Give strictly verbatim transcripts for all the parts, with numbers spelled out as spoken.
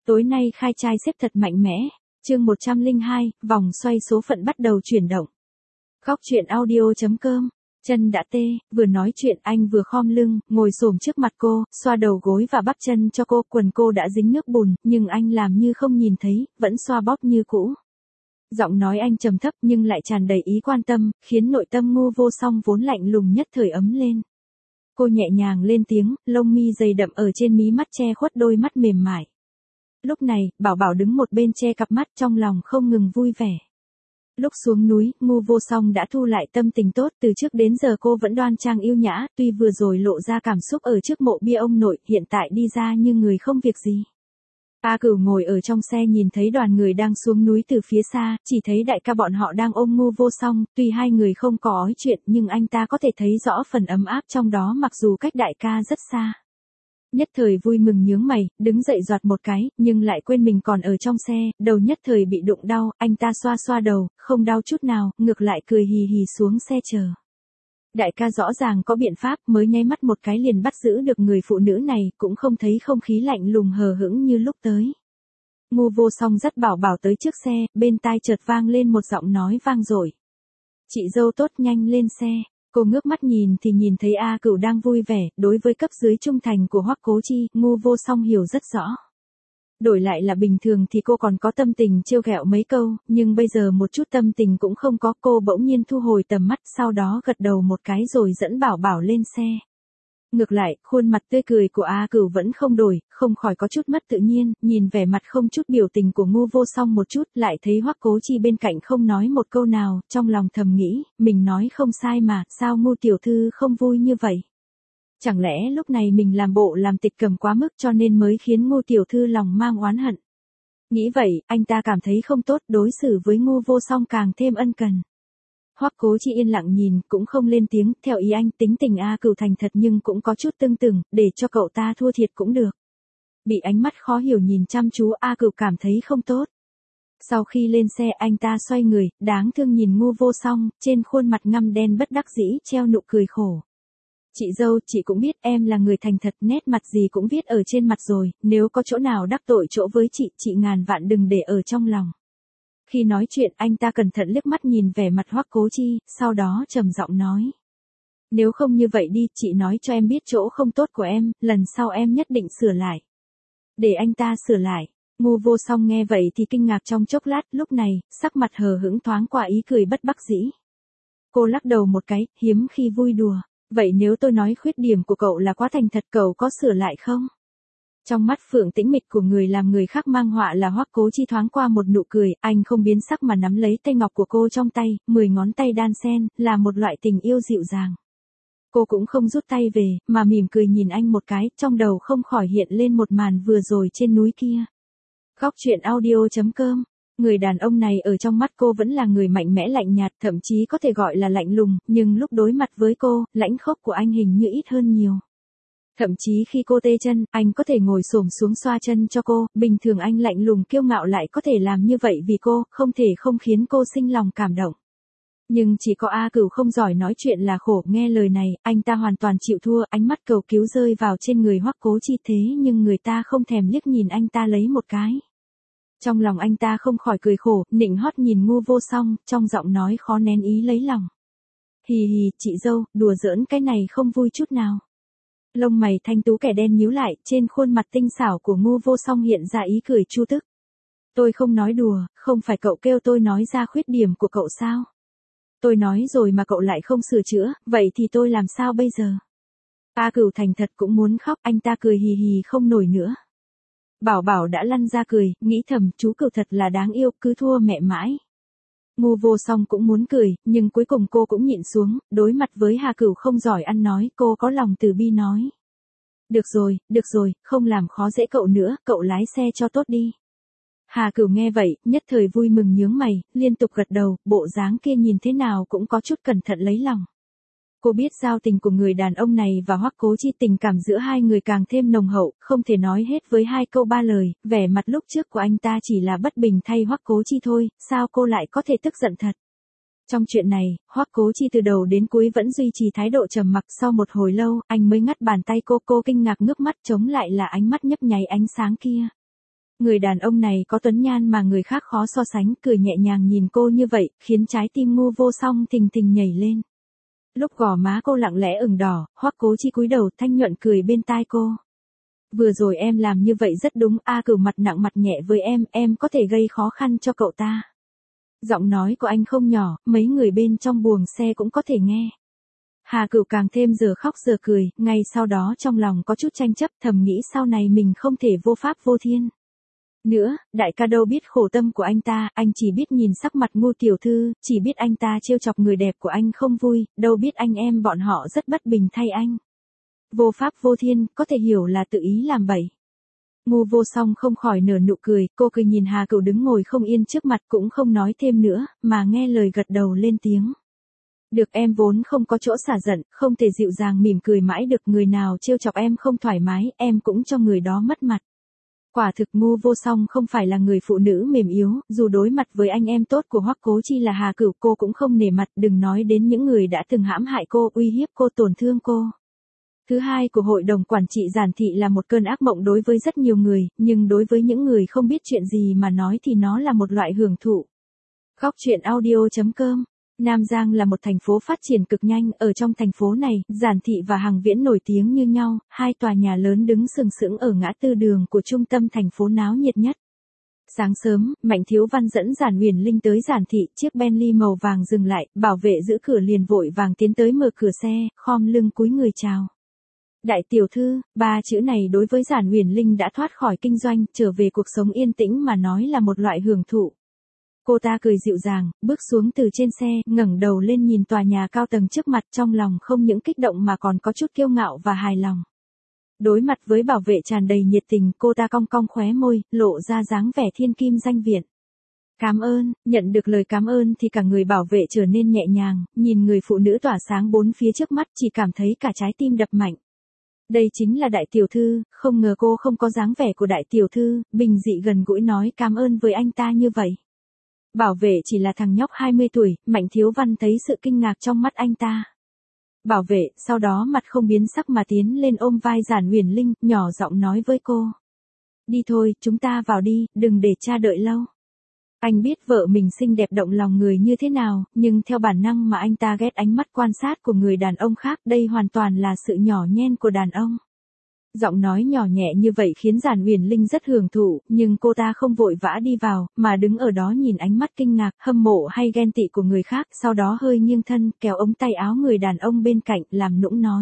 Tối nay khai trai xếp thật mạnh mẽ. Chương một trăm lẻ hai, vòng xoay số phận bắt đầu chuyển động. Góc truyện audio chấm com. Chân đã tê, vừa nói chuyện anh vừa khom lưng, ngồi xổm trước mặt cô, xoa đầu gối và bắp chân cho cô, quần cô đã dính nước bùn, nhưng anh làm như không nhìn thấy, vẫn xoa bóp như cũ. Giọng nói anh trầm thấp nhưng lại tràn đầy ý quan tâm, khiến nội tâm Ngô Vô Song vốn lạnh lùng nhất thời ấm lên. Cô nhẹ nhàng lên tiếng, lông mi dày đậm ở trên mí mắt che khuất đôi mắt mềm mại. Lúc này, Bảo Bảo đứng một bên che cặp mắt, trong lòng không ngừng vui vẻ. Lúc xuống núi, Ngô Vô Song đã thu lại tâm tình tốt, từ trước đến giờ cô vẫn đoan trang yêu nhã, tuy vừa rồi lộ ra cảm xúc ở trước mộ bia ông nội, hiện tại đi ra như người không việc gì. A Cửu ngồi ở trong xe nhìn thấy đoàn người đang xuống núi từ phía xa, chỉ thấy đại ca bọn họ đang ôm Ngô Vô Song, tuy hai người không có ói chuyện nhưng anh ta có thể thấy rõ phần ấm áp trong đó mặc dù cách đại ca rất xa. Nhất thời vui mừng nhướng mày, đứng dậy giọt một cái, nhưng lại quên mình còn ở trong xe, đầu nhất thời bị đụng đau, anh ta xoa xoa đầu, không đau chút nào, ngược lại cười hì hì xuống xe chờ. Đại ca rõ ràng có biện pháp, mới nháy mắt một cái liền bắt giữ được người phụ nữ này, cũng không thấy không khí lạnh lùng hờ hững như lúc tới. Ngô Vô Song dắt Bảo Bảo tới trước xe, bên tai chợt vang lên một giọng nói vang dội. Chị dâu tốt, nhanh lên xe. Cô ngước mắt nhìn thì nhìn thấy A Cửu đang vui vẻ, đối với cấp dưới trung thành của Hoắc Cố Chi, Ngô Vô Song hiểu rất rõ. Đổi lại là bình thường thì cô còn có tâm tình trêu ghẹo mấy câu, nhưng bây giờ một chút tâm tình cũng không có, cô bỗng nhiên thu hồi tầm mắt, sau đó gật đầu một cái rồi dẫn Bảo Bảo lên xe. Ngược lại, khuôn mặt tươi cười của A Cửu vẫn không đổi, không khỏi có chút mất tự nhiên, nhìn vẻ mặt không chút biểu tình của Ngô Vô Song một chút, lại thấy Hoắc Cố Chi bên cạnh không nói một câu nào, trong lòng thầm nghĩ, mình nói không sai mà, sao Ngô tiểu thư không vui như vậy? Chẳng lẽ lúc này mình làm bộ làm tịch cầm quá mức cho nên mới khiến Ngô tiểu thư lòng mang oán hận? Nghĩ vậy, anh ta cảm thấy không tốt, đối xử với Ngô Vô Song càng thêm ân cần. Hoắc Cố Chi yên lặng nhìn, cũng không lên tiếng, theo ý anh, tính tình A Cửu thành thật nhưng cũng có chút tương tự, để cho cậu ta thua thiệt cũng được. Bị ánh mắt khó hiểu nhìn chăm chú, A Cửu cảm thấy không tốt. Sau khi lên xe anh ta xoay người, đáng thương nhìn Ngô Vô Song, trên khuôn mặt ngăm đen bất đắc dĩ, treo nụ cười khổ. Chị dâu, chị cũng biết em là người thành thật, nét mặt gì cũng viết ở trên mặt rồi, nếu có chỗ nào đắc tội chỗ với chị, chị ngàn vạn đừng để ở trong lòng. Khi nói chuyện anh ta cẩn thận liếc mắt nhìn vẻ mặt Hoắc Cố Chi, sau đó trầm giọng nói. Nếu không như vậy đi, chị nói cho em biết chỗ không tốt của em, lần sau em nhất định sửa lại. Để anh ta sửa lại. Ngô Vô Song nghe vậy thì kinh ngạc trong chốc lát, lúc này, sắc mặt hờ hững thoáng qua ý cười bất đắc dĩ. Cô lắc đầu một cái, hiếm khi vui đùa. Vậy nếu tôi nói khuyết điểm của cậu là quá thành thật, cậu có sửa lại không? Trong mắt Phượng Tĩnh Mịch của người làm người khác mang họa là Hoắc Cố Chi thoáng qua một nụ cười, anh không biến sắc mà nắm lấy tay ngọc của cô trong tay, mười ngón tay đan xen, là một loại tình yêu dịu dàng. Cô cũng không rút tay về, mà mỉm cười nhìn anh một cái, trong đầu không khỏi hiện lên một màn vừa rồi trên núi kia. Góc truyện audio chấm com. Người đàn ông này ở trong mắt cô vẫn là người mạnh mẽ lạnh nhạt, thậm chí có thể gọi là lạnh lùng, nhưng lúc đối mặt với cô, lãnh khốc của anh hình như ít hơn nhiều. Thậm chí khi cô tê chân, anh có thể ngồi xổm xuống xoa chân cho cô, bình thường anh lạnh lùng kiêu ngạo lại có thể làm như vậy vì cô, không thể không khiến cô sinh lòng cảm động. Nhưng chỉ có A Cửu không giỏi nói chuyện là khổ, nghe lời này, anh ta hoàn toàn chịu thua, ánh mắt cầu cứu rơi vào trên người Hoắc Cố Chi, thế nhưng người ta không thèm liếc nhìn anh ta lấy một cái. Trong lòng anh ta không khỏi cười khổ, nịnh hót nhìn Ngô Vô Song, trong giọng nói khó nén ý lấy lòng. Hì hì, chị dâu, đùa giỡn cái này không vui chút nào. Lông mày thanh tú kẻ đen nhíu lại, trên khuôn mặt tinh xảo của Ngô Vô Song hiện ra ý cười chu tức. Tôi không nói đùa, không phải cậu kêu tôi nói ra khuyết điểm của cậu sao? Tôi nói rồi mà cậu lại không sửa chữa, vậy thì tôi làm sao bây giờ? A Cửu thành thật cũng muốn khóc, anh ta cười hì hì không nổi nữa. Bảo Bảo đã lăn ra cười, nghĩ thầm, chú Cửu thật là đáng yêu, cứ thua mẹ mãi. Ngô Vô Song cũng muốn cười, nhưng cuối cùng cô cũng nhịn xuống, đối mặt với Hà Cửu không giỏi ăn nói, cô có lòng từ bi nói. Được rồi, được rồi, không làm khó dễ cậu nữa, cậu lái xe cho tốt đi. Hà Cửu nghe vậy, nhất thời vui mừng nhướng mày, liên tục gật đầu, bộ dáng kia nhìn thế nào cũng có chút cẩn thận lấy lòng. Cô biết giao tình của người đàn ông này và Hoắc Cố Chi, tình cảm giữa hai người càng thêm nồng hậu, không thể nói hết với hai câu ba lời, vẻ mặt lúc trước của anh ta chỉ là bất bình thay Hoắc Cố Chi thôi, sao cô lại có thể tức giận thật. Trong chuyện này, Hoắc Cố Chi từ đầu đến cuối vẫn duy trì thái độ trầm mặc, sau một hồi lâu, anh mới ngắt bàn tay cô, cô kinh ngạc ngước mắt, chống lại là ánh mắt nhấp nháy ánh sáng kia. Người đàn ông này có tuấn nhan mà người khác khó so sánh, cười nhẹ nhàng nhìn cô như vậy, khiến trái tim Ngu Vô Song thình thình nhảy lên. Lúc gò má cô lặng lẽ ửng đỏ, Hoắc Cố Chi cúi đầu thanh nhuận cười bên tai cô. Vừa rồi em làm như vậy rất đúng, A Cửu mặt nặng mặt nhẹ với em, em có thể gây khó khăn cho cậu ta. Giọng nói của anh không nhỏ, mấy người bên trong buồng xe cũng có thể nghe. Hà Cửu càng thêm giờ khóc giờ cười, ngay sau đó trong lòng có chút tranh chấp, thầm nghĩ sau này mình không thể vô pháp vô thiên. Nữa, đại ca đâu biết khổ tâm của anh ta, anh chỉ biết nhìn sắc mặt Ngô tiểu thư, chỉ biết anh ta trêu chọc người đẹp của anh không vui, đâu biết anh em bọn họ rất bất bình thay anh. Vô pháp vô thiên, có thể hiểu là tự ý làm bậy. Ngu Vô Song không khỏi nở nụ cười, cô cười nhìn Hà Cửu đứng ngồi không yên trước mặt cũng không nói thêm nữa, mà nghe lời gật đầu lên tiếng. Được, em vốn không có chỗ xả giận, không thể dịu dàng mỉm cười mãi được, người nào trêu chọc em không thoải mái, em cũng cho người đó mất mặt. Quả thực Ngu Vô Song không phải là người phụ nữ mềm yếu, dù đối mặt với anh em tốt của Hoắc Cố Chi là Hà Cửu cô cũng không nể mặt, đừng nói đến những người đã từng hãm hại cô, uy hiếp cô, tổn thương cô. Thứ hai của hội đồng quản trị Giản Thị là một cơn ác mộng đối với rất nhiều người, nhưng đối với những người không biết chuyện gì mà nói thì nó là một loại hưởng thụ. Góc truyện audio chấm com. Nam Giang là một thành phố phát triển cực nhanh, ở trong thành phố này, Giản Thị và Hằng Viễn nổi tiếng như nhau, hai tòa nhà lớn đứng sừng sững ở ngã tư đường của trung tâm thành phố náo nhiệt nhất. Sáng sớm, Mạnh Thiếu Văn dẫn Giản Huyền Linh tới Giản Thị, chiếc Bentley màu vàng dừng lại, bảo vệ giữ cửa liền vội vàng tiến tới mở cửa xe, khom lưng cúi người chào. Đại tiểu thư, ba chữ này đối với Giản Huyền Linh đã thoát khỏi kinh doanh, trở về cuộc sống yên tĩnh mà nói là một loại hưởng thụ. Cô ta cười dịu dàng, bước xuống từ trên xe, ngẩng đầu lên nhìn tòa nhà cao tầng trước mặt, trong lòng không những kích động mà còn có chút kiêu ngạo và hài lòng. Đối mặt với bảo vệ tràn đầy nhiệt tình, cô ta cong cong khóe môi, lộ ra dáng vẻ thiên kim danh viện. Cảm ơn, nhận được lời cảm ơn thì cả người bảo vệ trở nên nhẹ nhàng, nhìn người phụ nữ tỏa sáng bốn phía trước mắt chỉ cảm thấy cả trái tim đập mạnh. Đây chính là đại tiểu thư, không ngờ cô không có dáng vẻ của đại tiểu thư, bình dị gần gũi nói cảm ơn với anh ta như vậy. Bảo vệ chỉ là thằng nhóc hai mươi tuổi, Mạnh Thiếu Văn thấy sự kinh ngạc trong mắt anh ta. Bảo vệ, sau đó mặt không biến sắc mà tiến lên ôm vai Giản Huyền Linh, nhỏ giọng nói với cô. Đi thôi, chúng ta vào đi, đừng để cha đợi lâu. Anh biết vợ mình xinh đẹp động lòng người như thế nào, nhưng theo bản năng mà anh ta ghét ánh mắt quan sát của người đàn ông khác, đây hoàn toàn là sự nhỏ nhen của đàn ông. Giọng nói nhỏ nhẹ như vậy khiến Giản Huyền Linh rất hưởng thụ, nhưng cô ta không vội vã đi vào, mà đứng ở đó nhìn ánh mắt kinh ngạc, hâm mộ hay ghen tị của người khác, sau đó hơi nghiêng thân, kéo ống tay áo người đàn ông bên cạnh, làm nũng nói.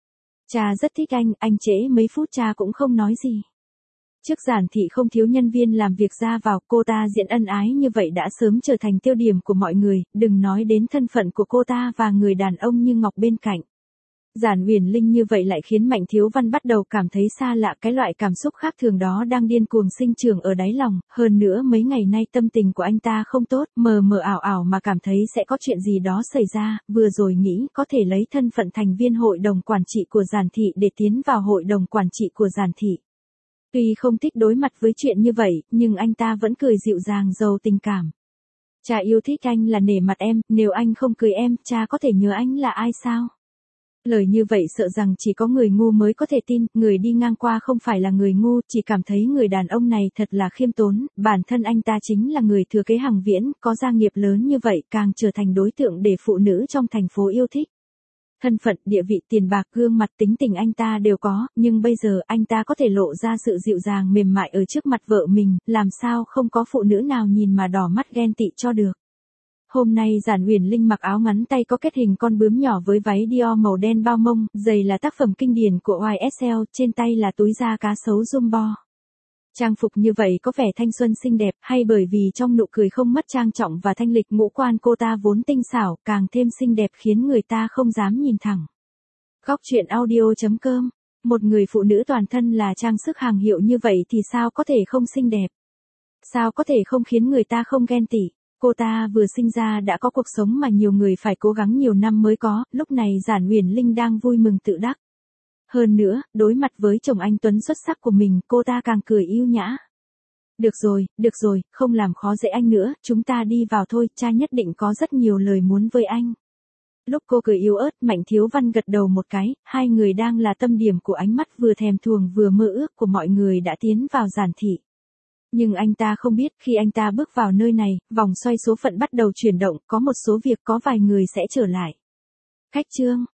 Cha rất thích anh, anh trễ mấy phút cha cũng không nói gì. Trước Giản Thị không thiếu nhân viên làm việc ra vào, cô ta diễn ân ái như vậy đã sớm trở thành tiêu điểm của mọi người, đừng nói đến thân phận của cô ta và người đàn ông như Ngọc bên cạnh. Giản Huyền Linh như vậy lại khiến Mạnh Thiếu Văn bắt đầu cảm thấy xa lạ, cái loại cảm xúc khác thường đó đang điên cuồng sinh trưởng ở đáy lòng, hơn nữa mấy ngày nay tâm tình của anh ta không tốt, mờ mờ ảo ảo mà cảm thấy sẽ có chuyện gì đó xảy ra, vừa rồi nghĩ có thể lấy thân phận thành viên hội đồng quản trị của Giản Thị để tiến vào hội đồng quản trị của Giản Thị. Tuy không thích đối mặt với chuyện như vậy, nhưng anh ta vẫn cười dịu dàng giàu tình cảm. Cha yêu thích anh là nể mặt em, nếu anh không cười em, cha có thể nhớ anh là ai sao? Lời như vậy sợ rằng chỉ có người ngu mới có thể tin, người đi ngang qua không phải là người ngu, chỉ cảm thấy người đàn ông này thật là khiêm tốn, bản thân anh ta chính là người thừa kế Hằng Viễn, có gia nghiệp lớn như vậy càng trở thành đối tượng để phụ nữ trong thành phố yêu thích. Thân phận, địa vị, tiền bạc, gương mặt, tính tình anh ta đều có, nhưng bây giờ anh ta có thể lộ ra sự dịu dàng mềm mại ở trước mặt vợ mình, làm sao không có phụ nữ nào nhìn mà đỏ mắt ghen tị cho được. Hôm nay Giản Huyền Linh mặc áo ngắn tay có kết hình con bướm nhỏ với váy Dior màu đen bao mông, giày là tác phẩm kinh điển của Y S L, trên tay là túi da cá sấu Jumbo. Trang phục như vậy có vẻ thanh xuân xinh đẹp, hay bởi vì trong nụ cười không mất trang trọng và thanh lịch, ngũ quan cô ta vốn tinh xảo, càng thêm xinh đẹp khiến người ta không dám nhìn thẳng. Góc truyện audio chấm com. Một người phụ nữ toàn thân là trang sức hàng hiệu như vậy thì sao có thể không xinh đẹp? Sao có thể không khiến người ta không ghen tị? Cô ta vừa sinh ra đã có cuộc sống mà nhiều người phải cố gắng nhiều năm mới có, lúc này Giản Huyền Linh đang vui mừng tự đắc. Hơn nữa, đối mặt với chồng anh tuấn xuất sắc của mình, cô ta càng cười yêu nhã. Được rồi, được rồi, không làm khó dễ anh nữa, chúng ta đi vào thôi, cha nhất định có rất nhiều lời muốn với anh. Lúc cô cười yếu ớt, Mạnh Thiếu Văn gật đầu một cái, hai người đang là tâm điểm của ánh mắt vừa thèm thuồng vừa mơ ước của mọi người đã tiến vào Giản Thị. Nhưng anh ta không biết khi anh ta bước vào nơi này, vòng xoay số phận bắt đầu chuyển động, có một số việc có vài người sẽ trở lại. Khách Trương,